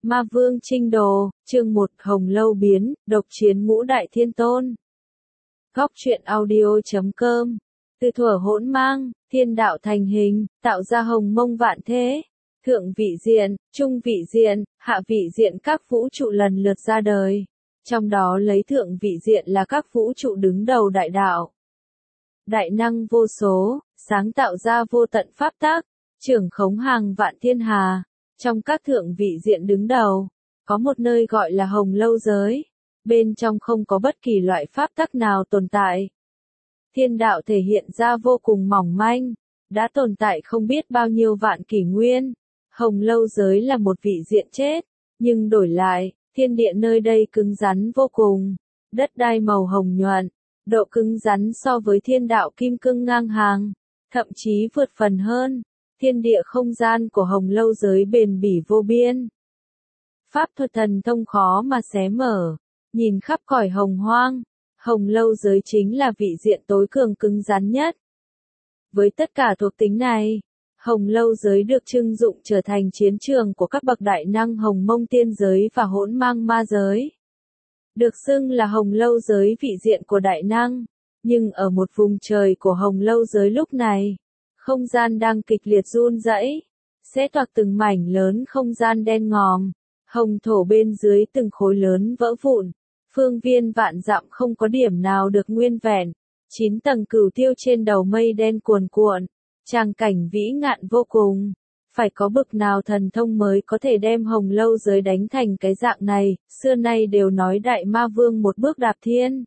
Ma Vương Trinh Đồ, chương 1 Hồng Lâu Biến, độc chiến ngũ đại thiên tôn. Góc truyện audio.com. Từ thuở hỗn mang, thiên đạo thành hình, tạo ra hồng mông vạn thế. Thượng vị diện, trung vị diện, hạ vị diện các vũ trụ lần lượt ra đời. Trong đó lấy thượng vị diện là các vũ trụ đứng đầu đại đạo. Đại năng vô số, sáng tạo ra vô tận pháp tác, trưởng khống hàng vạn thiên hà. Trong các thượng vị diện đứng đầu, có một nơi gọi là Hồng Lâu Giới. Bên trong không có bất kỳ loại pháp tắc nào tồn tại. Thiên đạo thể hiện ra vô cùng mỏng manh, đã tồn tại không biết bao nhiêu vạn kỷ nguyên. Hồng Lâu Giới là một vị diện chết, nhưng đổi lại, thiên địa nơi đây cứng rắn vô cùng. Đất đai màu hồng nhuận, độ cứng rắn so với thiên đạo kim cương ngang hàng, thậm chí vượt phần hơn. Thiên địa không gian của Hồng Lâu Giới bền bỉ vô biên. Pháp thuật thần thông khó mà xé mở, nhìn khắp cõi hồng hoang, Hồng Lâu Giới chính là vị diện tối cường cứng rắn nhất. Với tất cả thuộc tính này, Hồng Lâu Giới được trưng dụng trở thành chiến trường của các bậc đại năng hồng mông tiên giới và hỗn mang ma giới. Được xưng là Hồng Lâu Giới vị diện của đại năng, nhưng ở một vùng trời của Hồng Lâu Giới lúc này, không gian đang kịch liệt run rẩy, xé toạc từng mảnh lớn không gian đen ngòm, hồng thổ bên dưới từng khối lớn vỡ vụn, phương viên vạn dặm không có điểm nào được nguyên vẹn, 9 tầng cửu tiêu trên đầu mây đen cuồn cuộn, tràng cảnh vĩ ngạn vô cùng, phải có bực nào thần thông mới có thể đem Hồng Lâu Giới đánh thành cái dạng này, xưa nay đều nói đại ma vương một bước đạp thiên,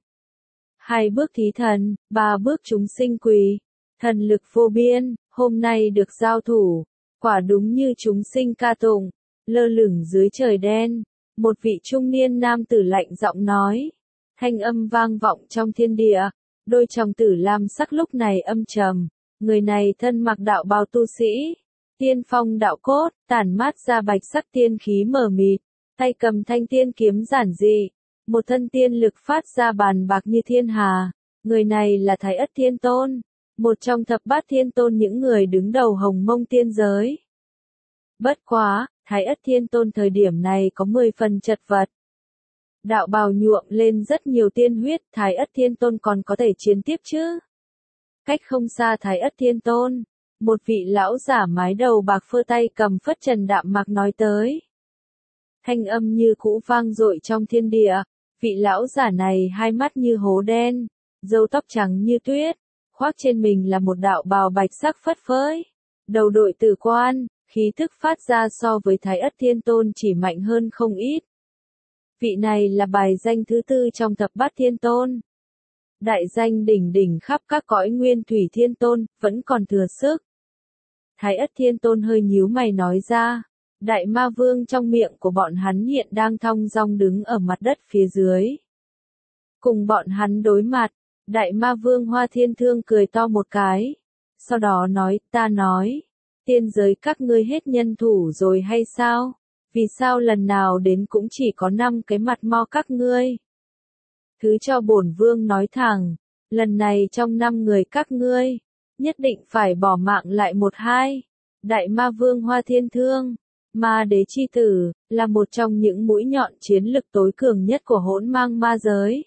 2 bước thí thần, 3 bước chúng sinh quỳ. Thần lực vô biên, hôm nay được giao thủ, quả đúng như chúng sinh ca tụng, lơ lửng dưới trời đen, một vị trung niên nam tử lạnh giọng nói, thanh âm vang vọng trong thiên địa, đôi tròng tử lam sắc lúc này âm trầm, người này thân mặc đạo bào tu sĩ, tiên phong đạo cốt, tản mát ra bạch sắc tiên khí mờ mịt, tay cầm thanh tiên kiếm giản dị, một thân tiên lực phát ra bàn bạc như thiên hà, người này là Thái Ất Thiên Tôn. Một trong thập bát thiên tôn những người đứng đầu hồng mông tiên giới. Bất quá, Thái Ất Thiên Tôn thời điểm này có 10 phần chật vật. Đạo bào nhuộm lên rất nhiều tiên huyết, Thái Ất Thiên Tôn còn có thể chiến tiếp chứ? Cách không xa Thái Ất Thiên Tôn, một vị lão giả mái đầu bạc phơ tay cầm phất trần đạm mạc nói tới. Thanh âm như cũ vang dội trong thiên địa, vị lão giả này hai mắt như hố đen, râu tóc trắng như tuyết. Khoác trên mình là một đạo bào bạch sắc phất phới, đầu đội tử quan, khí thức phát ra so với Thái Ất Thiên Tôn chỉ mạnh hơn không ít. Vị này là bài danh thứ 4 trong thập bát thiên tôn. Đại danh đỉnh đỉnh khắp các cõi nguyên thủy thiên tôn, vẫn còn thừa sức. Thái Ất Thiên Tôn hơi nhíu mày nói ra, đại ma vương trong miệng của bọn hắn hiện đang thong dong đứng ở mặt đất phía dưới. Cùng bọn hắn đối mặt. Đại ma vương Hoa Thiên Thương cười to một cái. Sau đó nói, ta nói, tiên giới các ngươi hết nhân thủ rồi hay sao? Vì sao lần nào đến cũng chỉ có 5 cái mặt mo các ngươi? Thứ cho bổn vương nói thẳng, lần này trong 5 người các ngươi, nhất định phải bỏ mạng lại 1-2. Đại ma vương Hoa Thiên Thương, ma đế chi tử, là một trong những mũi nhọn chiến lực tối cường nhất của hỗn mang ma giới.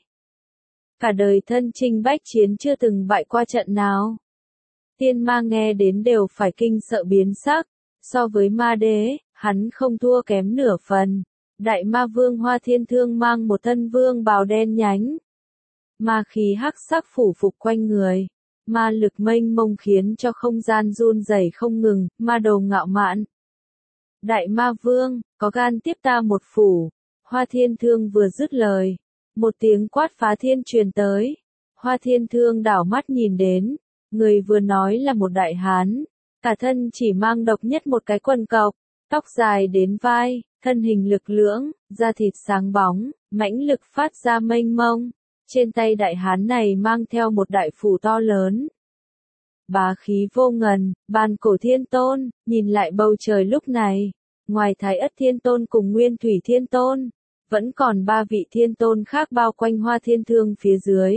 Cả đời thân chinh bách chiến chưa từng bại qua trận nào. Tiên ma nghe đến đều phải kinh sợ biến sắc, so với ma đế, hắn không thua kém nửa phần. Đại ma vương Hoa Thiên Thương mang một thân vương bào đen nhánh. Ma khí hắc sắc phủ phục quanh người. Ma lực mênh mông khiến cho không gian run rẩy không ngừng, ma đầu ngạo mạn. Đại ma vương, có gan tiếp ta một phủ. Hoa Thiên Thương vừa dứt lời. Một tiếng quát phá thiên truyền tới. Hoa Thiên Thương đảo mắt nhìn đến. Người vừa nói là một đại hán. Cả thân chỉ mang độc nhất một cái quần cộc. Tóc dài đến vai, thân hình lực lưỡng, da thịt sáng bóng, mãnh lực phát ra mênh mông. Trên tay đại hán này mang theo một đại phủ to lớn. Bá khí vô ngần, bàn cổ thiên tôn, nhìn lại bầu trời lúc này. Ngoài Thái Ất Thiên Tôn cùng Nguyên Thủy Thiên Tôn. Vẫn còn 3 vị thiên tôn khác bao quanh Hoa Thiên Thương phía dưới.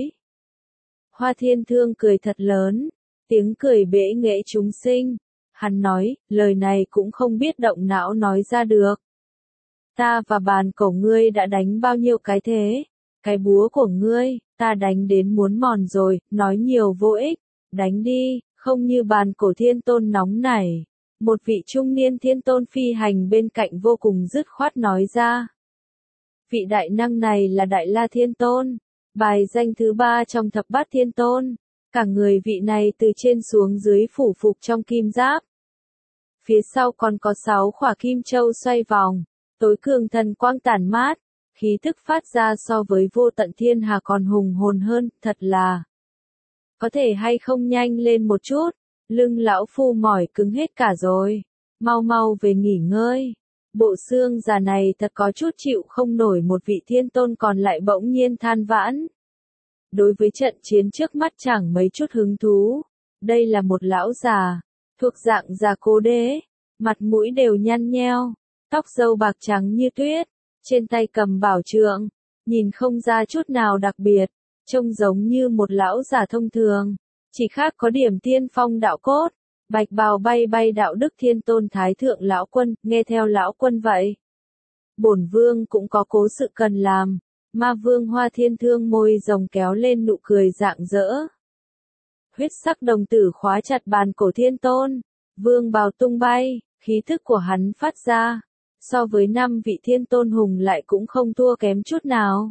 Hoa Thiên Thương cười thật lớn, tiếng cười bẽ nghệ chúng sinh. Hắn nói, lời này cũng không biết động não nói ra được. Ta và bàn cổ ngươi đã đánh bao nhiêu cái thế? Cái búa của ngươi, ta đánh đến muốn mòn rồi, nói nhiều vô ích, đánh đi, không như bàn cổ thiên tôn nóng nảy. Một vị trung niên thiên tôn phi hành bên cạnh vô cùng dứt khoát nói ra. Vị đại năng này là Đại La Thiên Tôn, bài danh thứ 3 trong thập bát thiên tôn. Cả người vị này từ trên xuống dưới phủ phục trong kim giáp. Phía sau còn có 6 khỏa kim châu xoay vòng, tối cường thần quang tản mát, khí thức phát ra so với vô tận thiên hà còn hùng hồn hơn, thật là. Có thể hay không nhanh lên một chút, lưng lão phu mỏi cứng hết cả rồi, mau mau về nghỉ ngơi. Bộ xương già này thật có chút chịu không nổi, một vị thiên tôn còn lại bỗng nhiên than vãn. Đối với trận chiến trước mắt chẳng mấy chút hứng thú. Đây là một lão già, thuộc dạng già cố đế, mặt mũi đều nhăn nheo, tóc râu bạc trắng như tuyết, trên tay cầm bảo trượng, nhìn không ra chút nào đặc biệt, trông giống như một lão già thông thường, chỉ khác có điểm tiên phong đạo cốt, bạch bào bay bay đạo đức thiên tôn thái thượng lão quân, nghe theo lão quân vậy. Bổn vương cũng có cố sự cần làm. Ma vương Hoa Thiên Thương môi rồng kéo lên nụ cười rạng rỡ. Huyết sắc đồng tử khóa chặt bàn cổ thiên tôn, vương bào tung bay, khí thức của hắn phát ra, so với 5 vị thiên tôn hùng lại cũng không thua kém chút nào.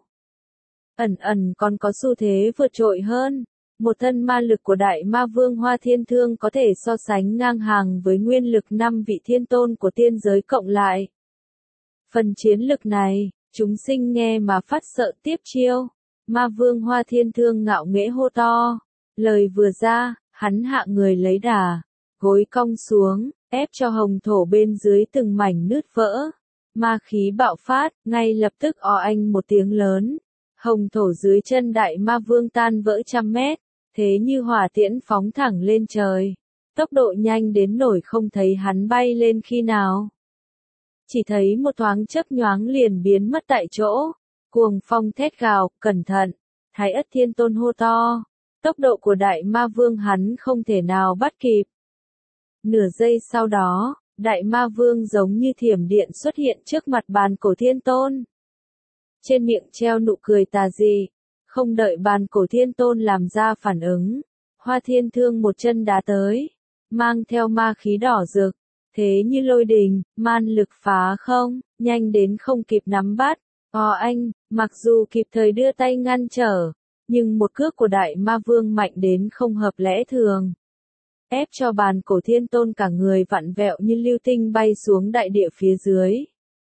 Ẩn ẩn còn có xu thế vượt trội hơn, một thân ma lực của đại ma vương Hoa Thiên Thương có thể so sánh ngang hàng với nguyên lực 5 vị thiên tôn của tiên giới cộng lại. Phần chiến lực này, chúng sinh nghe mà phát sợ tiếp chiêu. Ma vương Hoa Thiên Thương ngạo nghễ hô to. Lời vừa ra, hắn hạ người lấy đà, gối cong xuống, ép cho hồng thổ bên dưới từng mảnh nứt vỡ. Ma khí bạo phát, ngay lập tức o anh một tiếng lớn. Hồng thổ dưới chân đại ma vương tan vỡ trăm mét, thế như hỏa tiễn phóng thẳng lên trời. Tốc độ nhanh đến nổi không thấy hắn bay lên khi nào. Chỉ thấy một thoáng chớp nhoáng liền biến mất tại chỗ. Cuồng phong thét gào, cẩn thận. Thái Ất Thiên Tôn hô to. Tốc độ của đại ma vương hắn không thể nào bắt kịp. Nửa giây sau đó, đại ma vương giống như thiểm điện xuất hiện trước mặt bàn cổ thiên tôn. Trên miệng treo nụ cười tà dị. Không đợi bàn cổ thiên tôn làm ra phản ứng. Hoa Thiên Thương một chân đá tới. Mang theo ma khí đỏ rực. Thế như lôi đình, man lực phá không, nhanh đến không kịp nắm bắt. Anh, mặc dù kịp thời đưa tay ngăn trở, nhưng một cước của đại ma vương mạnh đến không hợp lẽ thường. Ép cho bàn cổ thiên tôn cả người vặn vẹo như lưu tinh bay xuống đại địa phía dưới.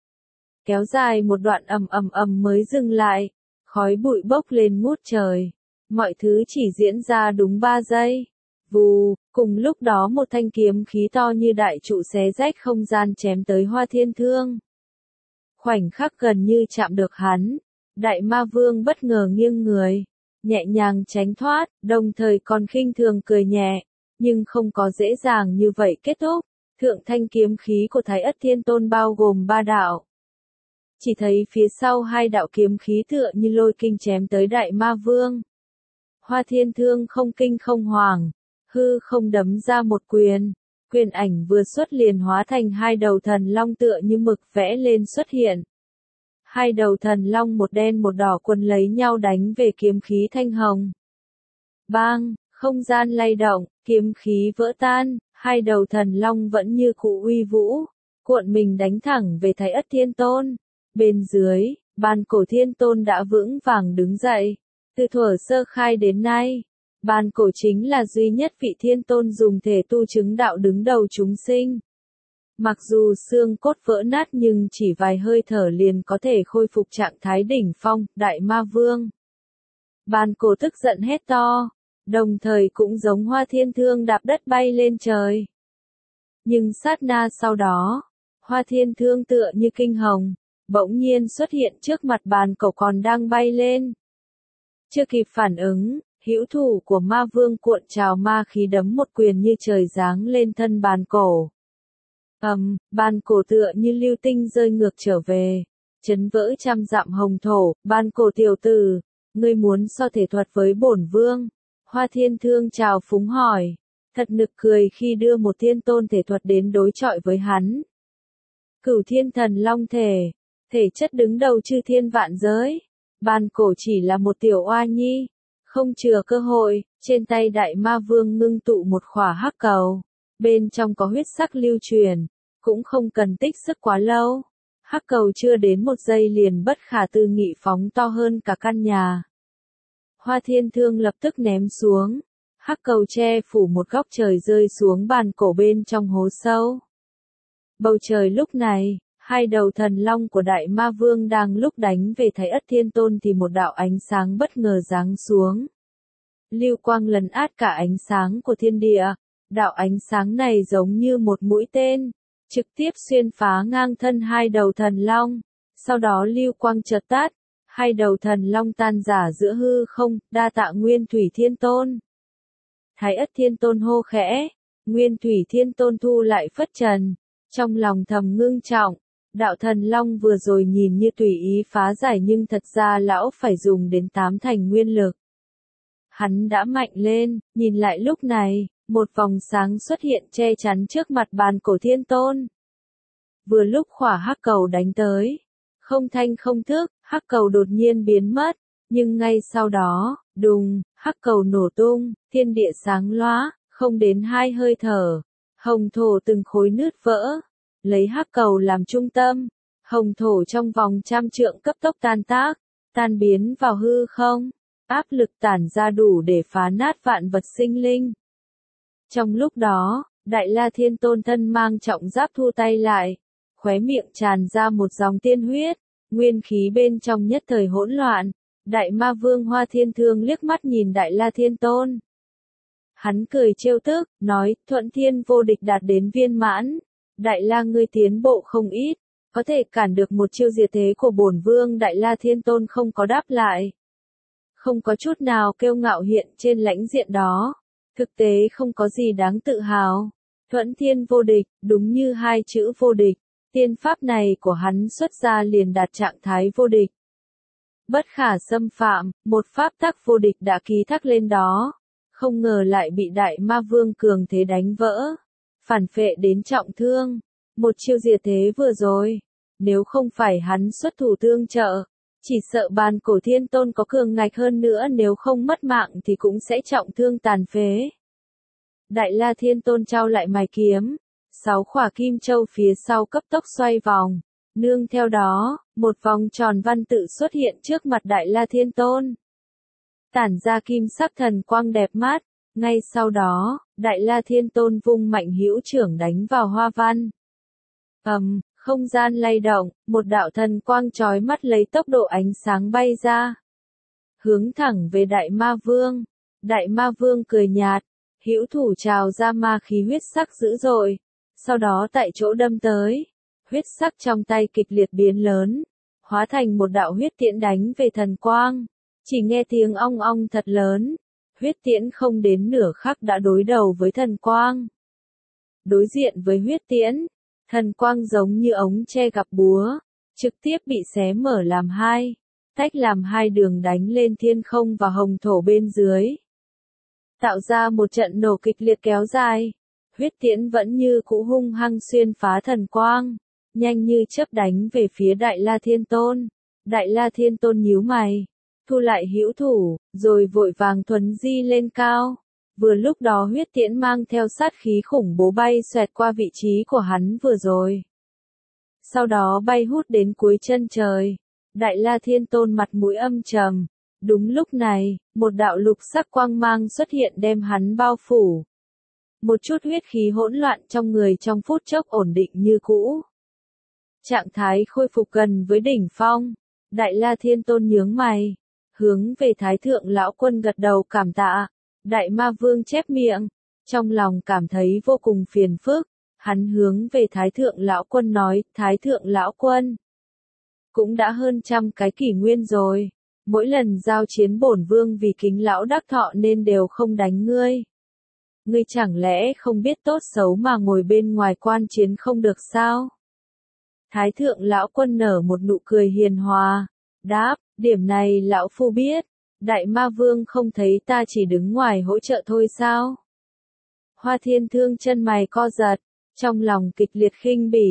Kéo dài một đoạn ầm mới dừng lại, khói bụi bốc lên ngút trời. Mọi thứ chỉ diễn ra đúng 3 giây. Vù, cùng lúc đó một thanh kiếm khí to như đại trụ xé rách không gian chém tới Hoa Thiên Thương. Khoảnh khắc gần như chạm được hắn, đại ma vương bất ngờ nghiêng người, nhẹ nhàng tránh thoát, đồng thời còn khinh thường cười nhẹ, nhưng không có dễ dàng như vậy kết thúc. Thượng thanh kiếm khí của Thái Ất Thiên Tôn bao gồm 3 đạo. Chỉ thấy phía sau 2 đạo kiếm khí tựa như lôi kinh chém tới đại ma vương. Hoa Thiên Thương không kinh không hoảng, hư không đấm ra một quyền, quyền ảnh vừa xuất liền hóa thành 2 đầu thần long tựa như mực vẽ lên xuất hiện. 2 đầu thần long một đen một đỏ quấn lấy nhau đánh về kiếm khí thanh hồng. Bang, không gian lay động, kiếm khí vỡ tan, 2 đầu thần long vẫn như cũ uy vũ, cuộn mình đánh thẳng về Thái Ất Thiên Tôn. Bên dưới, bàn cổ thiên tôn đã vững vàng đứng dậy. Từ thuở sơ khai đến nay, bàn cổ chính là duy nhất vị thiên tôn dùng thể tu chứng đạo đứng đầu chúng sinh. Mặc dù xương cốt vỡ nát nhưng chỉ vài hơi thở liền có thể khôi phục trạng thái đỉnh phong, đại ma vương. Bàn cổ tức giận hét to, đồng thời cũng giống Hoa Thiên Thương đạp đất bay lên trời. Nhưng sát na sau đó, Hoa Thiên Thương tựa như kinh hồng, bỗng nhiên xuất hiện trước mặt bàn cổ còn đang bay lên. Chưa kịp phản ứng, hữu thủ của ma vương cuộn trào ma khí đấm một quyền như trời giáng lên thân bàn cổ. Bàn cổ tựa như lưu tinh rơi ngược trở về, chấn vỡ trăm dặm hồng thổ. Bàn cổ tiểu tử, ngươi muốn so thể thuật với bổn vương? Hoa Thiên Thương chào phúng hỏi, thật nực cười khi đưa một thiên tôn thể thuật đến đối chọi với hắn. Cửu Thiên Thần Long thể, thể chất đứng đầu chư thiên vạn giới. Bàn cổ chỉ là một tiểu oa nhi, không chừa cơ hội, trên tay đại ma vương ngưng tụ một khỏa hắc cầu. Bên trong có huyết sắc lưu truyền, cũng không cần tích sức quá lâu. Hắc cầu chưa đến một giây liền bất khả tư nghị phóng to hơn cả căn nhà. Hoa Thiên Thương lập tức ném xuống. Hắc cầu che phủ một góc trời rơi xuống bàn cổ bên trong hố sâu. Bầu trời lúc này, hai đầu thần long của đại ma vương đang lúc đánh về Thái Ất Thiên Tôn thì một đạo ánh sáng bất ngờ giáng xuống. Lưu quang lấn át cả ánh sáng của thiên địa. Đạo ánh sáng này giống như một mũi tên, trực tiếp xuyên phá ngang thân hai đầu thần long. Sau đó lưu quang chợt tắt, hai đầu thần long tan rã giữa hư không, đa tạ Nguyên Thủy Thiên Tôn. Thái Ất Thiên Tôn hô khẽ, Nguyên Thủy Thiên Tôn thu lại phất trần, trong lòng thầm ngưng trọng, đạo thần long vừa rồi nhìn như tùy ý phá giải nhưng thật ra lão phải dùng đến 8 thành nguyên lực. Hắn đã mạnh lên, nhìn lại lúc này, một vòng sáng xuất hiện che chắn trước mặt bàn cổ Thiên Tôn. Vừa lúc khỏa hắc cầu đánh tới, không thanh không thức, hắc cầu đột nhiên biến mất, nhưng ngay sau đó, đùng, hắc cầu nổ tung, thiên địa sáng lóa, không đến 2 hơi thở, hồng thổ từng khối nứt vỡ, lấy hắc cầu làm trung tâm, hồng thổ trong vòng 100 trượng cấp tốc tan tác, tan biến vào hư không, áp lực tản ra đủ để phá nát vạn vật sinh linh. Trong lúc đó, Đại La Thiên Tôn thân mang trọng giáp thu tay lại, khóe miệng tràn ra một dòng tiên huyết, nguyên khí bên trong nhất thời hỗn loạn. Đại ma vương Hoa Thiên Thương liếc mắt nhìn Đại La Thiên Tôn. Hắn cười trêu tức, nói, thuận thiên vô địch đạt đến viên mãn. Đại La ngươi tiến bộ không ít, có thể cản được một chiêu diệt thế của bổn vương. Đại La Thiên Tôn không có đáp lại. Không có chút nào kiêu ngạo hiện trên lãnh diện đó. Thực tế không có gì đáng tự hào. Thuận thiên vô địch, đúng như hai chữ vô địch. Tiên pháp này của hắn xuất ra liền đạt trạng thái vô địch. Bất khả xâm phạm, một pháp tắc vô địch đã ký thác lên đó. Không ngờ lại bị đại ma vương cường thế đánh vỡ. Phản phệ đến trọng thương. Một chiêu diệt thế vừa rồi. Nếu không phải hắn xuất thủ tương trợ. Chỉ sợ bàn cổ Thiên Tôn có cường ngạch hơn nữa, nếu không mất mạng thì cũng sẽ trọng thương tàn phế. Đại La Thiên Tôn trao lại mài kiếm. 6 khỏa kim châu phía sau cấp tốc xoay vòng. Nương theo đó, một vòng tròn văn tự xuất hiện trước mặt Đại La Thiên Tôn. Tản ra kim sắc thần quang đẹp mắt. Ngay sau đó, Đại La Thiên Tôn vung mạnh hữu trưởng đánh vào hoa văn. Không gian lay động, một đạo thần quang chói mắt lấy tốc độ ánh sáng bay ra. Hướng thẳng về Đại Ma Vương. Đại Ma Vương cười nhạt, hữu thủ trào ra ma khí huyết sắc dữ dội. Sau đó tại chỗ đâm tới. Huyết sắc trong tay kịch liệt biến lớn, hóa thành một đạo huyết tiễn đánh về thần quang. Chỉ nghe tiếng ong ong thật lớn, huyết tiễn không đến nửa khắc đã đối đầu với thần quang. Đối diện với huyết tiễn, thần quang giống như ống tre gặp búa, trực tiếp bị xé mở làm hai, tách làm hai đường đánh lên thiên không và hồng thổ bên dưới. Tạo ra một trận nổ kịch liệt kéo dài, huyết tiễn vẫn như cũ hung hăng xuyên phá thần quang. Nhanh như chớp đánh về phía Đại La Thiên Tôn. Đại La Thiên Tôn nhíu mày, thu lại hữu thủ, rồi vội vàng thuấn di lên cao. Vừa lúc đó huyết tiễn mang theo sát khí khủng bố bay xoẹt qua vị trí của hắn vừa rồi. Sau đó bay hút đến cuối chân trời. Đại La Thiên Tôn mặt mũi âm trầm. Đúng lúc này, một đạo lục sắc quang mang xuất hiện đem hắn bao phủ. Một chút huyết khí hỗn loạn trong người trong phút chốc ổn định như cũ. Trạng thái khôi phục gần với đỉnh phong. Đại La Thiên Tôn nhướng mày, hướng về Thái Thượng Lão Quân gật đầu cảm tạ. Đại Ma Vương chép miệng, trong lòng cảm thấy vô cùng phiền phức. Hắn hướng về Thái Thượng Lão Quân nói, Thái Thượng Lão Quân, cũng đã hơn 100 cái kỷ nguyên rồi. Mỗi lần giao chiến bổn vương vì kính lão đắc thọ nên đều không đánh ngươi. Ngươi chẳng lẽ không biết tốt xấu mà ngồi bên ngoài quan chiến không được sao? Thái Thượng Lão Quân nở một nụ cười hiền hòa, đáp, điểm này lão phu biết. Đại Ma Vương không thấy ta chỉ đứng ngoài hỗ trợ thôi sao? Hoa Thiên Thương chân mày co giật, trong lòng kịch liệt khinh bỉ.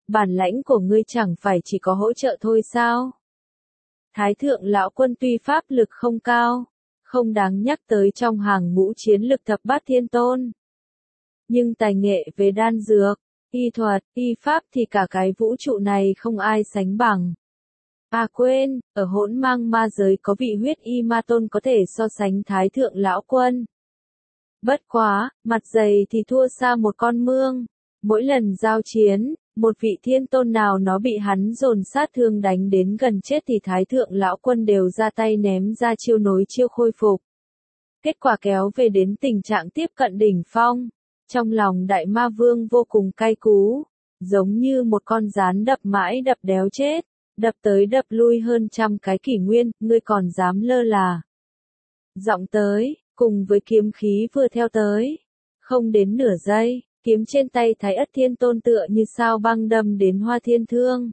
bản lãnh của ngươi chẳng phải chỉ có hỗ trợ thôi sao? Thái thượng lão quân tuy pháp lực không cao, không đáng nhắc tới trong hàng ngũ chiến lực thập bát thiên tôn. Nhưng tài nghệ về đan dược, y thuật, y pháp thì cả cái vũ trụ này không ai sánh bằng. À quên, ở hỗn mang ma giới có vị huyết y ma tôn có thể so sánh thái thượng lão quân. Bất quá, mặt dày thì thua xa một con mương. Mỗi lần giao chiến, một vị thiên tôn nào nó bị hắn dồn sát thương đánh đến gần chết thì thái thượng lão quân đều ra tay ném ra chiêu nối chiêu khôi phục. Kết quả kéo về đến tình trạng tiếp cận đỉnh phong. Trong lòng đại ma vương vô cùng cay cú, giống như một con gián đập mãi đập đéo chết, đập tới đập lui hơn trăm cái kỷ nguyên, ngươi còn dám lơ là. Giọng tới, cùng với kiếm khí vừa theo tới. Không đến nửa giây, kiếm trên tay Thái Ất Thiên Tôn tựa như sao băng đâm đến Hoa Thiên Thương.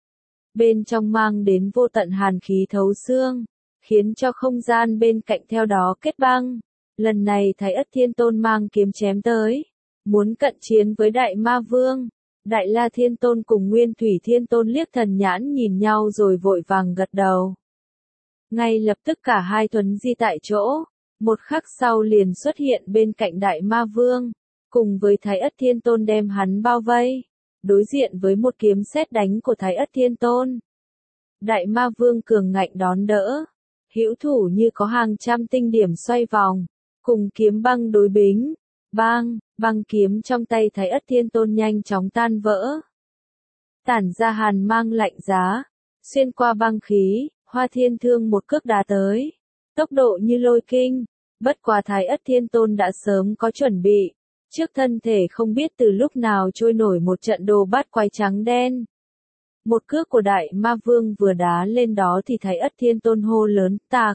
Bên trong mang đến vô tận hàn khí thấu xương, khiến cho không gian bên cạnh theo đó kết băng. Lần này Thái Ất Thiên Tôn mang kiếm chém tới, muốn cận chiến với Đại Ma Vương. Đại La Thiên Tôn cùng Nguyên Thủy Thiên Tôn liếc thần nhãn nhìn nhau rồi vội vàng gật đầu. Ngay lập tức cả hai thuấn di tại chỗ, một khắc sau liền xuất hiện bên cạnh Đại Ma Vương, cùng với Thái Ất Thiên Tôn đem hắn bao vây, đối diện với một kiếm sét đánh của Thái Ất Thiên Tôn. Đại Ma Vương cường ngạnh đón đỡ, hữu thủ như có hàng trăm tinh điểm xoay vòng, cùng kiếm băng đối bính, băng kiếm trong tay Thái Ất Thiên Tôn nhanh chóng tan vỡ. Tản ra hàn mang lạnh giá, xuyên qua băng khí, Hoa Thiên Thương một cước đá tới, tốc độ như lôi kinh, bất quá Thái Ất Thiên Tôn đã sớm có chuẩn bị, trước thân thể không biết từ lúc nào trôi nổi một trận đồ bát quái trắng đen. Một cước của Đại Ma Vương vừa đá lên đó thì Thái Ất Thiên Tôn hô lớn, tạc.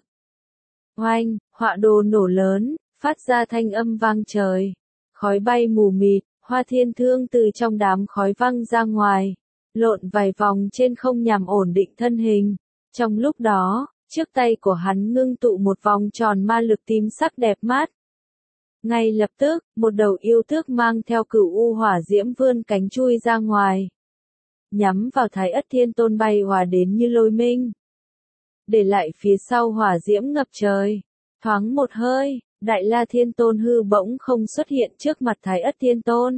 Oanh, họa đồ nổ lớn, phát ra thanh âm vang trời. Khói bay mù mịt, Hoa Thiên Thương từ trong đám khói văng ra ngoài, lộn vài vòng trên không nhằm ổn định thân hình. Trong lúc đó, trước tay của hắn ngưng tụ một vòng tròn ma lực tím sắc đẹp mắt. Ngay lập tức, một đầu yêu tước mang theo cửu u hỏa diễm vươn cánh chui ra ngoài, nhắm vào Thái Ất Thiên Tôn bay hòa đến như lôi minh. Để lại phía sau hỏa diễm ngập trời. Thoáng một hơi, Đại La Thiên Tôn hư bỗng không xuất hiện trước mặt Thái Ất Thiên Tôn.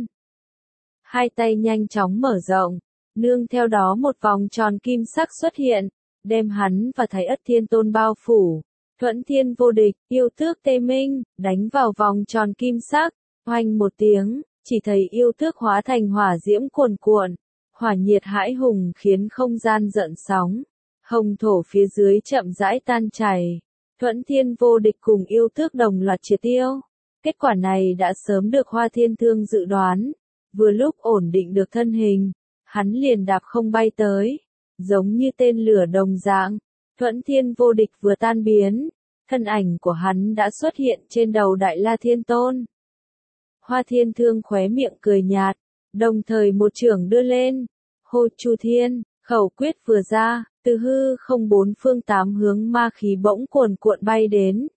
Hai tay nhanh chóng mở rộng, nương theo đó một vòng tròn kim sắc xuất hiện, đem hắn và Thái Ất Thiên Tôn bao phủ. Thuẫn Thiên vô địch, yêu tước tê minh, đánh vào vòng tròn kim sắc, oanh một tiếng, chỉ thấy yêu tước hóa thành hỏa diễm cuồn cuộn, hỏa nhiệt hãi hùng khiến không gian rợn sóng, hồng thổ phía dưới chậm rãi tan chảy. Thuẫn Thiên vô địch cùng yêu tước đồng loạt triệt tiêu. Kết quả này đã sớm được Hoa Thiên Thương dự đoán, vừa lúc ổn định được thân hình, hắn liền đạp không bay tới, giống như tên lửa đồng dạng. Thuẫn Thiên vô địch vừa tan biến, thân ảnh của hắn đã xuất hiện trên đầu Đại La Thiên Tôn. Hoa Thiên Thương khóe miệng cười nhạt, đồng thời một chưởng đưa lên, hô Chu Thiên, khẩu quyết vừa ra, từ hư không bốn phương tám hướng ma khí bỗng cuồn cuộn bay đến.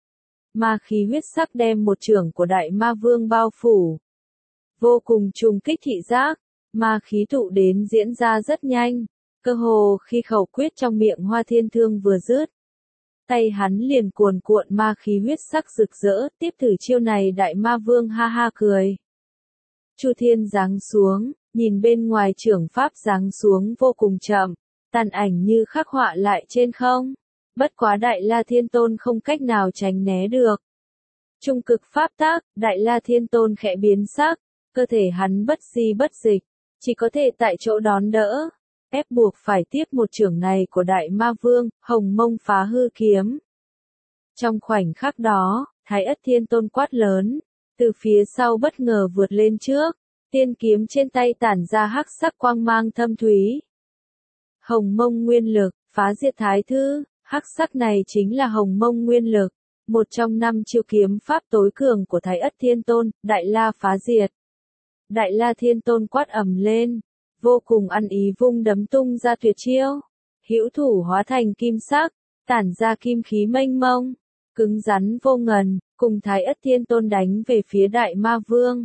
Ma khí huyết sắc đem một chưởng của Đại Ma Vương bao phủ. Vô cùng trùng kích thị giác, ma khí tụ đến diễn ra rất nhanh. Cơ hồ khi khẩu quyết trong miệng Hoa Thiên Thương vừa dứt, tay hắn liền cuồn cuộn ma khí huyết sắc rực rỡ, tiếp thử chiêu này Đại Ma Vương ha ha cười. Chu Thiên giáng xuống, nhìn bên ngoài chưởng pháp giáng xuống vô cùng chậm, tàn ảnh như khắc họa lại trên không. Bất quá Đại La Thiên Tôn không cách nào tránh né được. Trung cực pháp tác, Đại La Thiên Tôn khẽ biến sắc, cơ thể hắn bất di bất dịch, chỉ có thể tại chỗ đón đỡ, ép buộc phải tiếp một chưởng này của Đại Ma Vương, Hồng Mông Phá Hư Kiếm. Trong khoảnh khắc đó, Thái Ất Thiên Tôn quát lớn, từ phía sau bất ngờ vượt lên trước, tiên kiếm trên tay tản ra hắc sắc quang mang thâm thúy. Hồng Mông Nguyên Lực, phá diệt Thái Thư, hắc sắc này chính là Hồng Mông Nguyên Lực, một trong 5 chiêu kiếm pháp tối cường của Thái Ất Thiên Tôn, Đại La phá diệt. Đại La Thiên Tôn quát ầm lên, vô cùng ăn ý vung đấm tung ra tuyệt chiêu, hữu thủ hóa thành kim sắc, tản ra kim khí mênh mông, cứng rắn vô ngần, cùng Thái Ất Thiên Tôn đánh về phía Đại Ma Vương.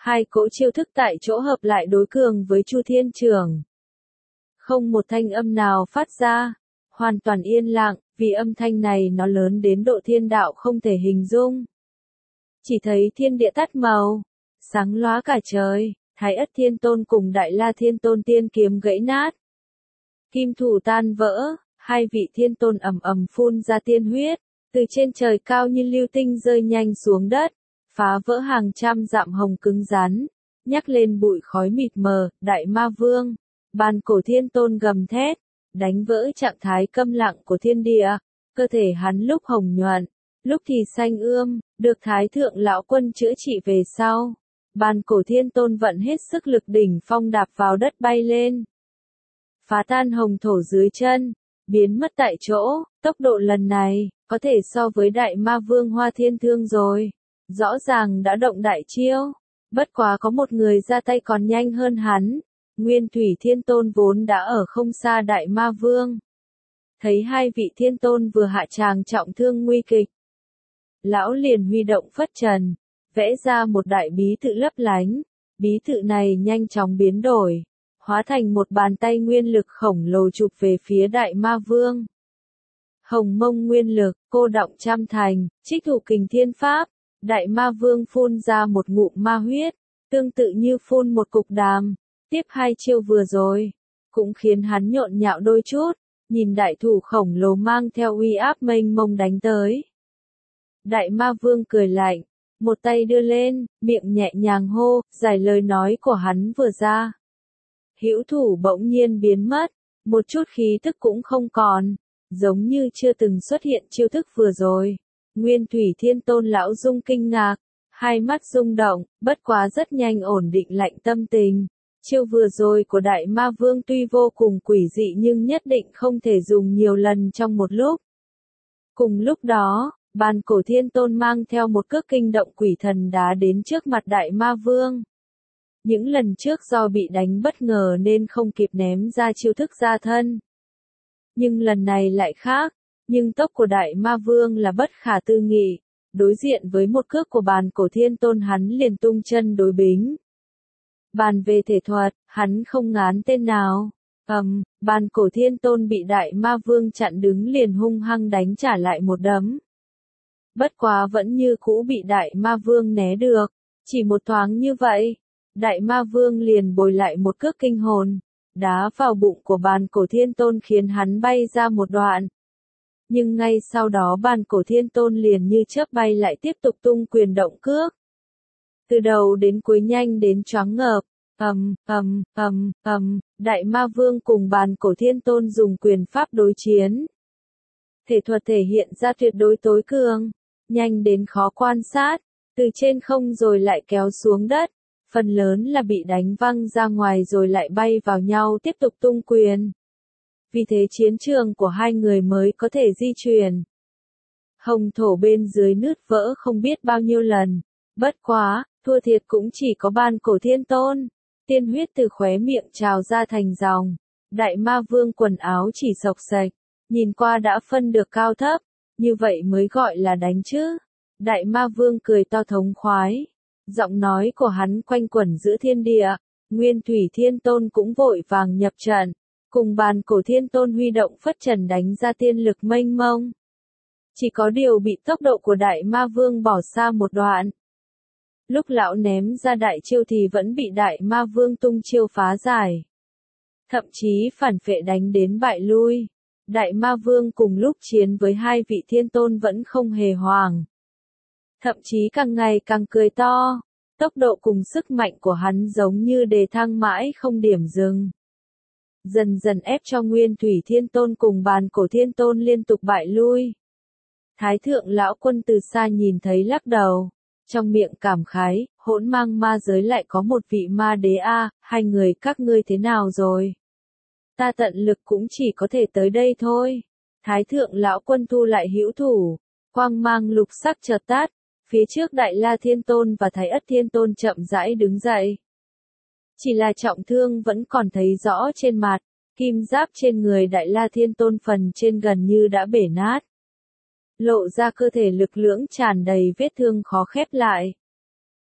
Hai cỗ chiêu thức tại chỗ hợp lại đối cường với Chu Thiên Trường. Không một thanh âm nào phát ra, hoàn toàn yên lặng, vì âm thanh này nó lớn đến độ thiên đạo không thể hình dung. Chỉ thấy thiên địa tắt màu, sáng lóa cả trời, Thái Ất Thiên Tôn cùng Đại La Thiên Tôn tiên kiếm gãy nát. Kim thủ tan vỡ, hai vị thiên tôn ầm ầm phun ra tiên huyết, từ trên trời cao như lưu tinh rơi nhanh xuống đất, phá vỡ hàng trăm dặm hồng cứng rắn, nhắc lên bụi khói mịt mờ. Đại Ma Vương, Bàn Cổ Thiên Tôn gầm thét, đánh vỡ trạng thái câm lặng của thiên địa, cơ thể hắn lúc hồng nhuận, lúc thì xanh ươm, được Thái Thượng Lão Quân chữa trị về sau. Bàn Cổ Thiên Tôn vận hết sức lực đỉnh phong đạp vào đất bay lên, phá tan hồng thổ dưới chân, biến mất tại chỗ. Tốc độ lần này, có thể so với Đại Ma Vương Hoa Thiên Thương rồi. Rõ ràng đã động đại chiêu, bất quá có một người ra tay còn nhanh hơn hắn. Nguyên Thủy Thiên Tôn vốn đã ở không xa Đại Ma Vương. Thấy hai vị thiên tôn vừa hạ tràng trọng thương nguy kịch, lão liền huy động phất trần, vẽ ra một đại bí tự lấp lánh. Bí tự này nhanh chóng biến đổi, hóa thành một bàn tay nguyên lực khổng lồ chụp về phía Đại Ma Vương. Hồng Mông nguyên lực, cô động trăm thành, Trích Thủ Kình Thiên Pháp. Đại Ma Vương phun ra một ngụm ma huyết, tương tự như phun một cục đàm. Tiếp hai chiêu vừa rồi, cũng khiến hắn nhộn nhạo đôi chút, nhìn đại thủ khổng lồ mang theo uy áp mênh mông đánh tới. Đại Ma Vương cười lạnh, một tay đưa lên, miệng nhẹ nhàng hô, giải lời nói của hắn vừa ra. Hữu thủ bỗng nhiên biến mất, một chút khí tức cũng không còn, giống như chưa từng xuất hiện chiêu thức vừa rồi. Nguyên Thủy Thiên Tôn lão dung kinh ngạc, hai mắt rung động, bất quá rất nhanh ổn định lạnh tâm tình. Chiêu vừa rồi của Đại Ma Vương tuy vô cùng quỷ dị nhưng nhất định không thể dùng nhiều lần trong một lúc. Cùng lúc đó, Bàn Cổ Thiên Tôn mang theo một cước kinh động quỷ thần đá đến trước mặt Đại Ma Vương. Những lần trước do bị đánh bất ngờ nên không kịp ném ra chiêu thức ra thân. Nhưng lần này lại khác, nhưng tốc của Đại Ma Vương là bất khả tư nghị, đối diện với một cước của Bàn Cổ Thiên Tôn hắn liền tung chân đối bính. Bàn về thể thuật, hắn không ngán tên nào. Bàn Cổ Thiên Tôn bị Đại Ma Vương chặn đứng liền hung hăng đánh trả lại một đấm. Bất quá vẫn như cũ bị Đại Ma Vương né được, chỉ một thoáng như vậy, Đại Ma Vương liền bồi lại một cước kinh hồn, đá vào bụng của Bàn Cổ Thiên Tôn khiến hắn bay ra một đoạn. Nhưng ngay sau đó Bàn Cổ Thiên Tôn liền như chớp bay lại tiếp tục tung quyền động cước. Từ đầu đến cuối nhanh đến choáng ngợp. Đại Ma Vương cùng Bàn Cổ Thiên Tôn dùng quyền pháp đối chiến. Thể thuật thể hiện ra tuyệt đối tối cường, nhanh đến khó quan sát, từ trên không rồi lại kéo xuống đất, phần lớn là bị đánh văng ra ngoài rồi lại bay vào nhau tiếp tục tung quyền. Vì thế chiến trường của hai người mới có thể di chuyển. Hồng thổ bên dưới nứt vỡ không biết bao nhiêu lần, bất quá, thua thiệt cũng chỉ có Bàn Cổ Thiên Tôn. Tiên huyết từ khóe miệng trào ra thành dòng. Đại Ma Vương quần áo chỉ xộc xệch, nhìn qua đã phân được cao thấp, như vậy mới gọi là đánh chứ. Đại Ma Vương cười to thống khoái, giọng nói của hắn quanh quẩn giữa thiên địa. Nguyên Thủy Thiên Tôn cũng vội vàng nhập trận, cùng Bàn Cổ Thiên Tôn huy động phất trần đánh ra tiên lực mênh mông. Chỉ có điều bị tốc độ của Đại Ma Vương bỏ xa một đoạn. Lúc lão ném ra đại chiêu thì vẫn bị Đại Ma Vương tung chiêu phá giải. Thậm chí phản phệ đánh đến bại lui. Đại Ma Vương cùng lúc chiến với hai vị thiên tôn vẫn không hề hoảng. Thậm chí càng ngày càng cười to. Tốc độ cùng sức mạnh của hắn giống như đề thăng mãi không điểm dừng. Dần dần ép cho Nguyên Thủy Thiên Tôn cùng Bàn Cổ Thiên Tôn liên tục bại lui. Thái Thượng Lão Quân từ xa nhìn thấy lắc đầu. Trong miệng cảm khái, Hỗn Mang ma giới lại có một vị ma đế a, hai người các ngươi thế nào rồi? Ta tận lực cũng chỉ có thể tới đây thôi. Thái Thượng Lão Quân thu lại hữu thủ, quang mang lục sắc chợt tắt, phía trước Đại La Thiên Tôn và Thái Ất Thiên Tôn chậm rãi đứng dậy. Chỉ là trọng thương vẫn còn thấy rõ trên mặt, kim giáp trên người Đại La Thiên Tôn phần trên gần như đã bể nát. Lộ ra cơ thể lực lưỡng tràn đầy vết thương khó khép lại.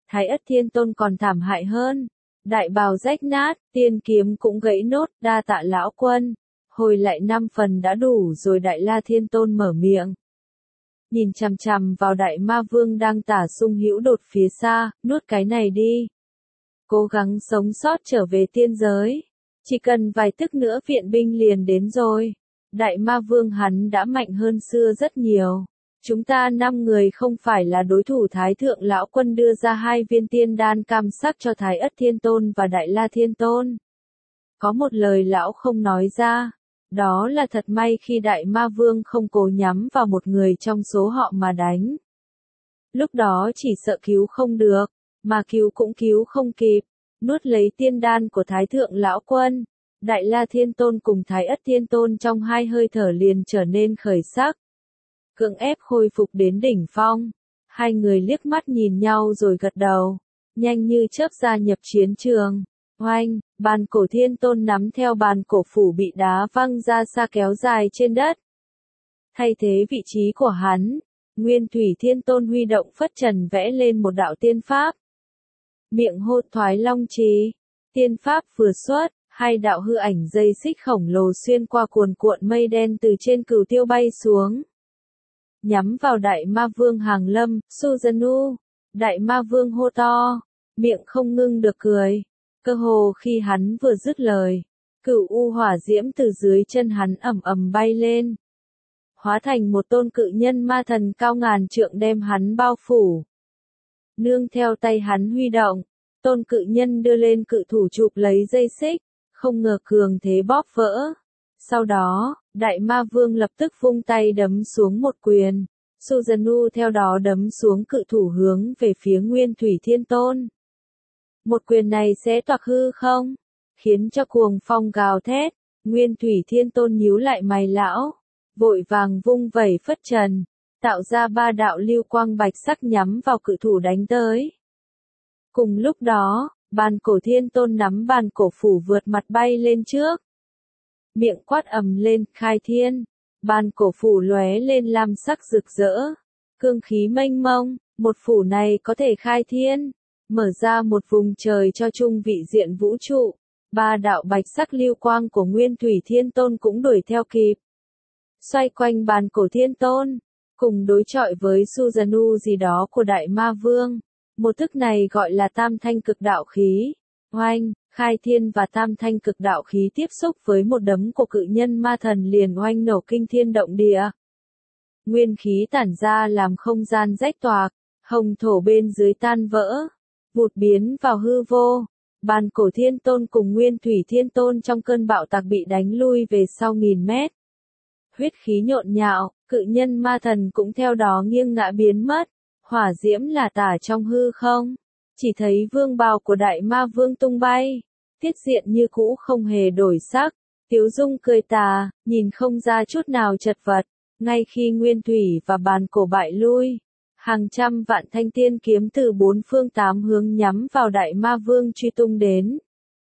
Thái Ất Thiên Tôn còn thảm hại hơn. Đại bào rách nát, tiên kiếm cũng gãy nốt, đa tạ lão quân. Hồi lại 5 phần đã đủ rồi. Đại La Thiên Tôn mở miệng. Nhìn chằm chằm vào Đại Ma Vương đang tả sung hữu đột phía xa, nuốt cái này đi. Cố gắng sống sót trở về tiên giới. Chỉ cần vài tức nữa viện binh liền đến rồi. Đại Ma Vương hắn đã mạnh hơn xưa rất nhiều. Chúng ta 5 người không phải là đối thủ. Thái Thượng Lão Quân đưa ra 2 viên tiên đan cam sắc cho Thái Ất Thiên Tôn và Đại La Thiên Tôn. Có một lời lão không nói ra. Đó là thật may khi Đại Ma Vương không cố nhắm vào một người trong số họ mà đánh. Lúc đó chỉ sợ cứu không được, mà cứu cũng cứu không kịp. Nuốt lấy tiên đan của Thái Thượng Lão Quân. Đại La Thiên Tôn cùng Thái Ất Thiên Tôn trong 2 hơi thở liền trở nên khởi sắc. Cưỡng ép khôi phục đến đỉnh phong. 2 người liếc mắt nhìn nhau rồi gật đầu. Nhanh như chớp gia nhập chiến trường. Oanh, bàn cổ Thiên Tôn nắm theo bàn cổ phủ bị đá văng ra xa kéo dài trên đất. Thay thế vị trí của hắn, Nguyên Thủy Thiên Tôn huy động phất trần vẽ lên một đạo tiên pháp. Miệng hô thoái long trì. Tiên pháp vừa xuất, 2 đạo hư ảnh dây xích khổng lồ xuyên qua cuồn cuộn mây đen từ trên cửu tiêu bay xuống. Nhắm vào Đại Ma Vương hàng lâm, Suzanu. Đại Ma Vương hô to, miệng không ngưng được cười. Cơ hồ khi hắn vừa dứt lời, cửu u hỏa diễm từ dưới chân hắn ầm ầm bay lên. Hóa thành một tôn cự nhân ma thần cao ngàn trượng đem hắn bao phủ. Nương theo tay hắn huy động, tôn cự nhân đưa lên cự thủ chụp lấy dây xích, không ngờ cường thế bóp vỡ. Sau đó, Đại Ma Vương lập tức vung tay đấm xuống một quyền. Suzanu theo đó đấm xuống cự thủ hướng về phía Nguyên Thủy Thiên Tôn. Một quyền này sẽ toạc hư không? Khiến cho cuồng phong gào thét. Nguyên Thủy Thiên Tôn nhíu lại mày lão. Vội vàng vung vẩy phất trần. Tạo ra 3 đạo lưu quang bạch sắc nhắm vào cự thủ đánh tới. Cùng lúc đó, bàn cổ Thiên Tôn nắm bàn cổ phủ vượt mặt bay lên trước. Miệng quát ầm lên, khai thiên. Bàn cổ phủ lóe lên lam sắc rực rỡ. Cương khí mênh mông, một phủ này có thể khai thiên. Mở ra một vùng trời cho chung vị diện vũ trụ. 3 đạo bạch sắc lưu quang của Nguyên Thủy Thiên Tôn cũng đuổi theo kịp. Xoay quanh bàn cổ Thiên Tôn, cùng đối chọi với Suzanu gì đó của Đại Ma Vương. Một thức này gọi là tam thanh cực đạo khí. Oanh, khai thiên và tam thanh cực đạo khí tiếp xúc với một đấm của cự nhân ma thần liền oanh nổ kinh thiên động địa. Nguyên khí tản ra làm không gian rách toạc, hồng thổ bên dưới tan vỡ, vụt biến vào hư vô. Bàn cổ Thiên Tôn cùng Nguyên Thủy Thiên Tôn trong cơn bạo tạc bị đánh lui về sau 1000 mét. Huyết khí nhộn nhạo, cự nhân ma thần cũng theo đó nghiêng ngã biến mất. Hỏa diễm là tả trong hư không. Chỉ thấy vương bào của Đại Ma Vương tung bay. Tiết diện như cũ không hề đổi sắc. Tiếu dung cười tà, nhìn không ra chút nào chật vật. Ngay khi Nguyên Thủy và bàn cổ bại lui, hàng trăm vạn thanh tiên kiếm từ 4 phương 8 hướng nhắm vào Đại Ma Vương truy tung đến.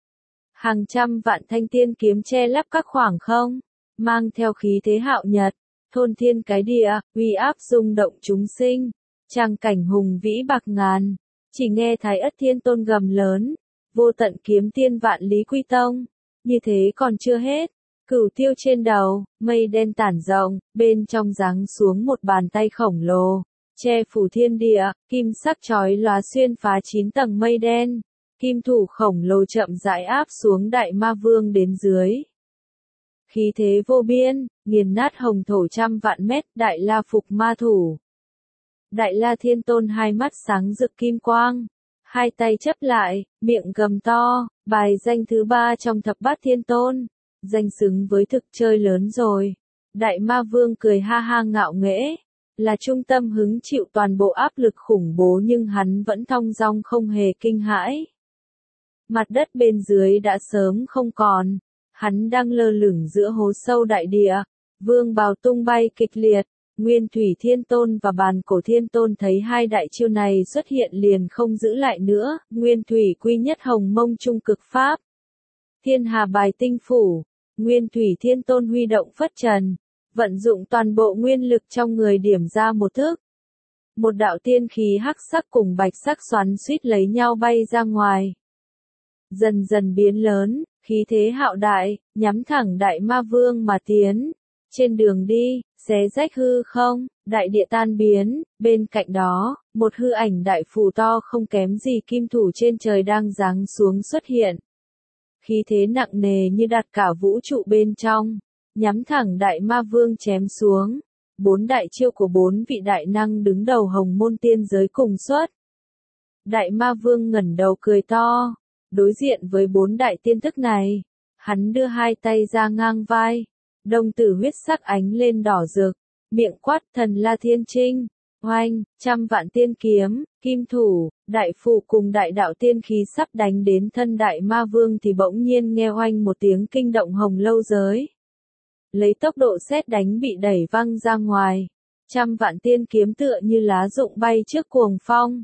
Hàng trăm vạn thanh tiên kiếm che lấp các khoảng không, mang theo khí thế hạo nhật, thôn thiên cái địa, uy áp rung động chúng sinh. Tràng cảnh hùng vĩ bạc ngàn, chỉ nghe Thái Ất Thiên Tôn gầm lớn, vô tận kiếm tiên vạn lý quy tông. Như thế còn chưa hết, cửu tiêu trên đầu, mây đen tản rộng, bên trong giáng xuống một bàn tay khổng lồ, che phủ thiên địa, kim sắc chói lóa xuyên phá 9 tầng mây đen. Kim thủ khổng lồ chậm rãi áp xuống Đại Ma Vương đến dưới. Khí thế vô biên, nghiền nát hồng thổ trăm vạn mét, Đại La phục ma thủ. Đại La Thiên Tôn 2 mắt sáng rực kim quang, 2 tay chấp lại, miệng gầm to, bài danh thứ 3 trong thập bát Thiên Tôn, danh xứng với thực chơi lớn rồi. Đại Ma Vương cười ha ha ngạo nghễ, là trung tâm hứng chịu toàn bộ áp lực khủng bố nhưng hắn vẫn thong dong không hề kinh hãi. Mặt đất bên dưới đã sớm không còn, hắn đang lơ lửng giữa hố sâu đại địa, vương bào tung bay kịch liệt. Nguyên Thủy Thiên Tôn và bàn cổ Thiên Tôn thấy 2 đại chiêu này xuất hiện liền không giữ lại nữa. Nguyên Thủy quy nhất hồng mông trung cực pháp. Thiên hà bài tinh phủ. Nguyên Thủy Thiên Tôn huy động phất trần, vận dụng toàn bộ nguyên lực trong người điểm ra một thức. một đạo tiên khí hắc sắc cùng bạch sắc xoắn xuýt lấy nhau bay ra ngoài. Dần dần biến lớn, khí thế hạo đại, nhắm thẳng đại ma vương mà tiến. Trên đường đi, xé rách hư không, đại địa tan biến, bên cạnh đó, một hư ảnh đại phù to không kém gì kim thủ trên trời đang giáng xuống xuất hiện. Khí thế nặng nề như đặt cả vũ trụ bên trong, nhắm thẳng đại ma vương chém xuống. 4 đại chiêu của 4 vị đại năng đứng đầu hồng môn tiên giới cùng xuất. Đại ma vương ngẩng đầu cười to, đối diện với 4 đại tiên thức này, hắn đưa hai tay ra ngang vai, đồng tử huyết sắc ánh lên đỏ rực, miệng quát thần La Thiên Trinh, oanh, trăm vạn tiên kiếm, kim thủ, đại phù cùng đại đạo tiên khí sắp đánh đến thân đại ma vương thì bỗng nhiên nghe oanh một tiếng kinh động hồng lâu giới. Lấy tốc độ sét đánh bị đẩy văng ra ngoài, trăm vạn tiên kiếm tựa như lá rụng bay trước cuồng phong.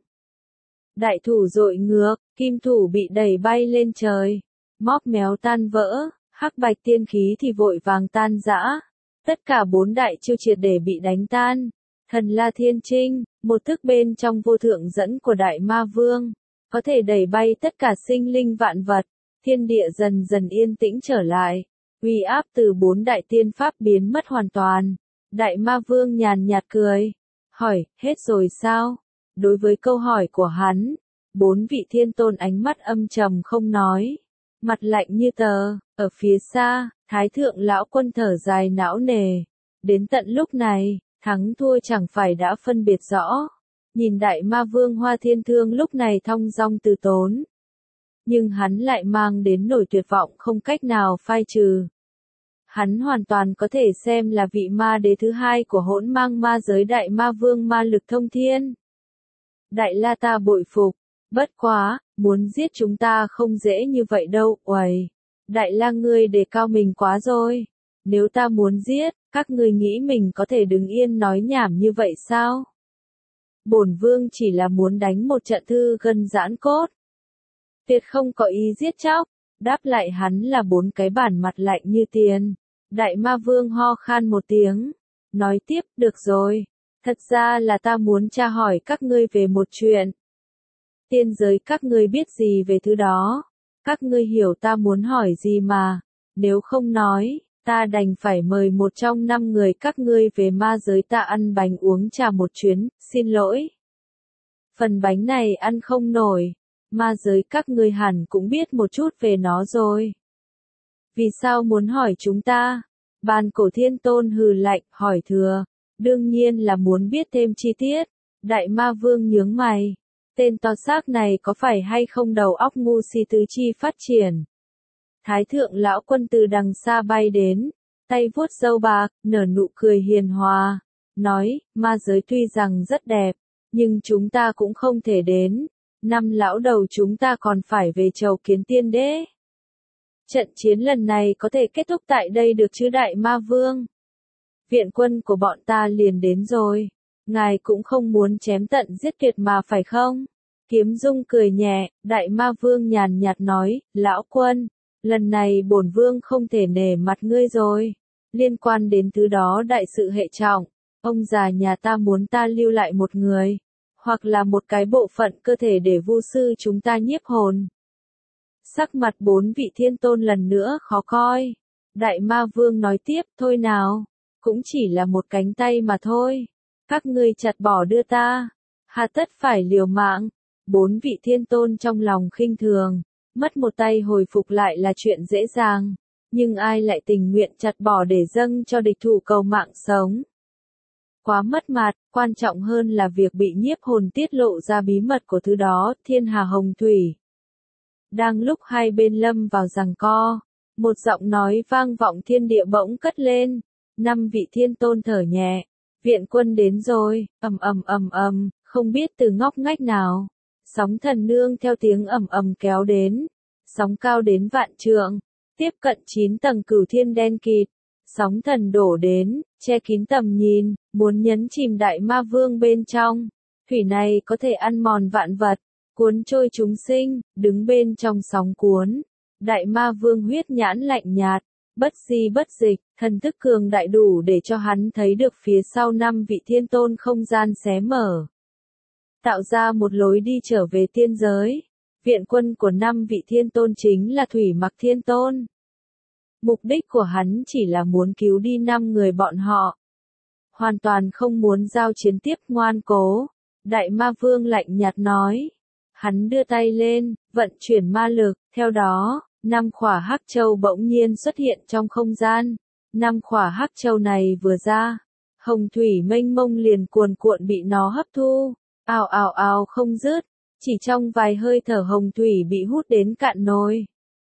Đại thủ dội ngược, kim thủ bị đẩy bay lên trời, móc méo tan vỡ, hắc bạch tiên khí thì vội vàng tan rã. Tất cả 4 đại chiêu triệt để bị đánh tan. Thần La Thiên Trinh, một thức bên trong vô thượng dẫn của đại ma vương, có thể đẩy bay tất cả sinh linh vạn vật, thiên địa dần dần yên tĩnh trở lại. Uy áp từ 4 đại tiên pháp biến mất hoàn toàn. Đại ma vương nhàn nhạt cười, hỏi, hết rồi sao? Đối với câu hỏi của hắn, 4 vị thiên tôn ánh mắt âm trầm không nói, mặt lạnh như tờ. Ở phía xa, Thái thượng lão quân thở dài não nề. Đến tận lúc này, thắng thua chẳng phải đã phân biệt rõ. Nhìn đại ma vương Hoa Thiên Thương lúc này thong dong từ tốn, nhưng hắn lại mang đến nỗi tuyệt vọng không cách nào phai trừ. Hắn hoàn toàn có thể xem là vị ma đế thứ hai của hỗn mang ma giới đại ma vương ma lực thông thiên. Đại La ta bội phục, bất quá, muốn giết chúng ta không dễ như vậy đâu, uầy. Đại La ngươi đề cao mình quá rồi. Nếu ta muốn giết, các ngươi nghĩ mình có thể đứng yên nói nhảm như vậy sao? Bổn vương chỉ là muốn đánh một trận thư gân giãn cốt. Tuyệt không có ý giết chóc. Đáp lại hắn là 4 cái bản mặt lạnh như tiền. Đại ma vương ho khan một tiếng. Nói tiếp, được rồi. Thật ra là ta muốn tra hỏi các ngươi về một chuyện. Tiên giới các ngươi biết gì về thứ đó? Các ngươi hiểu ta muốn hỏi gì mà. Nếu không nói, ta đành phải mời một trong 5 người các ngươi về ma giới ta ăn bánh uống trà một chuyến, xin lỗi. Phần bánh này ăn không nổi. Ma giới các ngươi hẳn cũng biết một chút về nó rồi. Vì sao muốn hỏi chúng ta? Bàn cổ thiên tôn hừ lạnh, hỏi thừa. Đương nhiên là muốn biết thêm chi tiết. Đại ma vương nhướng mày. Tên to xác này có phải hay không đầu óc ngu si tứ chi phát triển? Thái thượng lão quân từ đằng xa bay đến, tay vuốt râu bạc, nở nụ cười hiền hòa, nói, ma giới tuy rằng rất đẹp, nhưng chúng ta cũng không thể đến. 5 lão đầu chúng ta còn phải về chầu kiến tiên đế. Trận chiến lần này có thể kết thúc tại đây được chứ đại ma vương? Viện quân của bọn ta liền đến rồi. Ngài cũng không muốn chém tận giết tuyệt mà phải không? Kiếm Dung cười nhẹ, đại ma vương nhàn nhạt nói, lão quân, lần này bổn vương không thể nể mặt ngươi rồi. Liên quan đến thứ đó đại sự hệ trọng, ông già nhà ta muốn ta lưu lại một người, hoặc là một cái bộ phận cơ thể để vu sư chúng ta nhiếp hồn. Sắc mặt 4 vị thiên tôn lần nữa khó coi. Đại ma vương nói tiếp, thôi nào, cũng chỉ là một cánh tay mà thôi. Các ngươi chặt bỏ đưa ta, hà tất phải liều mạng. 4 vị thiên tôn trong lòng khinh thường, mất một tay hồi phục lại là chuyện dễ dàng, nhưng ai lại tình nguyện chặt bỏ để dâng cho địch thủ cầu mạng sống. Quá mất mặt, quan trọng hơn là việc bị nhiếp hồn tiết lộ ra bí mật của thứ đó, thiên hà hồng thủy. Đang lúc hai bên lâm vào giằng co, một giọng nói vang vọng thiên địa bỗng cất lên, 5 vị thiên tôn thở nhẹ, viện quân đến rồi, không biết từ ngóc ngách nào. Sóng thần nương theo tiếng ầm ầm kéo đến, sóng cao đến vạn trượng, tiếp cận 9 tầng cửu thiên đen kịt, sóng thần đổ đến, che kín tầm nhìn, muốn nhấn chìm đại ma vương bên trong. Thủy này có thể ăn mòn vạn vật, cuốn trôi chúng sinh, đứng bên trong sóng cuốn. Đại ma vương huyết nhãn lạnh nhạt, bất di bất dịch, thần thức cường đại đủ để cho hắn thấy được phía sau 5 vị thiên tôn không gian xé mở. tạo ra một lối đi trở về tiên giới. Viện quân của 5 vị thiên tôn chính là Thủy Mặc Thiên Tôn. Mục đích của hắn chỉ là muốn cứu đi 5 người bọn họ. Hoàn toàn không muốn giao chiến tiếp ngoan cố. Đại Ma Vương lạnh nhạt nói. Hắn đưa tay lên, vận chuyển ma lực, theo đó, 5 khỏa hắc châu bỗng nhiên xuất hiện trong không gian. 5 khỏa hắc châu này vừa ra, hồng thủy mênh mông liền cuồn cuộn bị nó hấp thu, ào ào ào không dứt, chỉ trong vài hơi thở hồng thủy bị hút đến cạn nồi.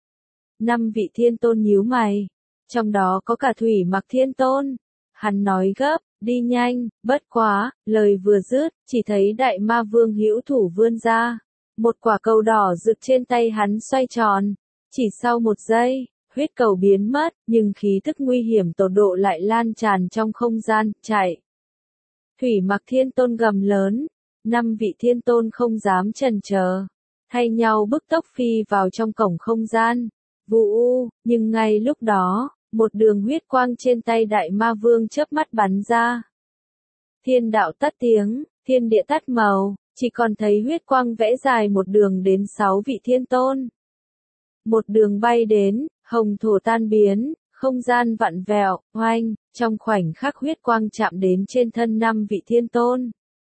5 vị thiên tôn nhíu mày, trong đó có cả Thủy Mặc Thiên Tôn. Hắn nói gấp, đi nhanh, bất quá, lời vừa dứt, chỉ thấy Đại Ma Vương hữu thủ vươn ra. Một quả cầu đỏ rực trên tay hắn xoay tròn. Chỉ sau một giây, huyết cầu biến mất, nhưng khí tức nguy hiểm tột độ lại lan tràn trong không gian, chạy. Thủy Mặc Thiên Tôn gầm lớn, 5 vị thiên tôn không dám chần chờ, thay nhau bức tốc phi vào trong cổng không gian. Vụ u, nhưng ngay lúc đó, một đường huyết quang trên tay Đại Ma Vương chớp mắt bắn ra. Thiên đạo tắt tiếng, thiên địa tắt màu, chỉ còn thấy huyết quang vẽ dài một đường đến 6 vị thiên tôn. Một đường bay đến, hồng thổ tan biến, không gian vặn vẹo, oanh, trong khoảnh khắc huyết quang chạm đến trên thân 5 vị thiên tôn.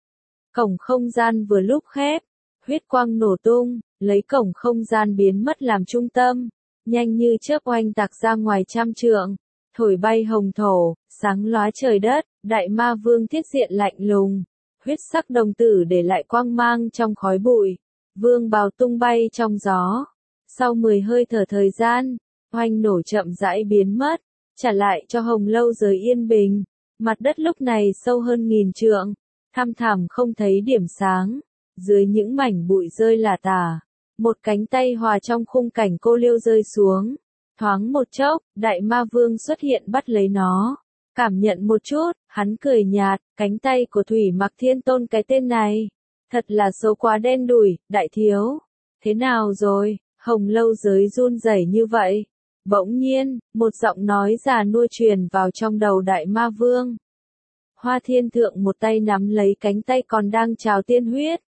Cổng không gian vừa lúc khép, huyết quang nổ tung, lấy cổng không gian biến mất làm trung tâm, nhanh như chớp oanh tạc ra ngoài trăm trượng, thổi bay hồng thổ, sáng lóa trời đất. Đại Ma Vương thiết diện lạnh lùng, huyết sắc đồng tử để lại quang mang trong khói bụi, vương bào tung bay trong gió. Sau 10 hơi thở thời gian, oanh nổ chậm rãi biến mất, trả lại cho hồng lâu giới yên bình. Mặt đất lúc này sâu hơn 1000 trượng, thăm thẳm không thấy điểm sáng, dưới những mảnh bụi rơi lả tả, một cánh tay hòa trong khung cảnh cô liêu rơi xuống. Thoáng một chốc, Đại Ma Vương xuất hiện bắt lấy nó. Cảm nhận một chút, hắn cười nhạt, cánh tay của Thủy Mặc Thiên Tôn cái tên này. Thật là số quá đen đủi, đại thiếu. Thế nào rồi, hồng lâu giới run rẩy như vậy. Bỗng nhiên, một giọng nói già nua truyền vào trong đầu Đại Ma Vương. Hoa Thiên Thượng một tay nắm lấy cánh tay còn đang trào tiên huyết.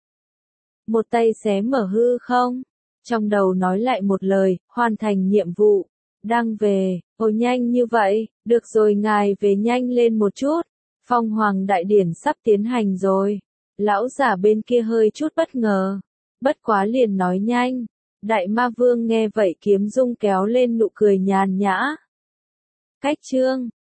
Một tay xé mở hư không. Trong đầu nói lại một lời, hoàn thành nhiệm vụ. Đang về, ôi nhanh như vậy, được rồi ngài về nhanh lên một chút. Phong Hoàng Đại Điển sắp tiến hành rồi. Lão giả bên kia hơi chút bất ngờ. Bất quá liền nói nhanh. Đại Ma Vương nghe vậy kiếm dung kéo lên nụ cười nhàn nhã. Cách chương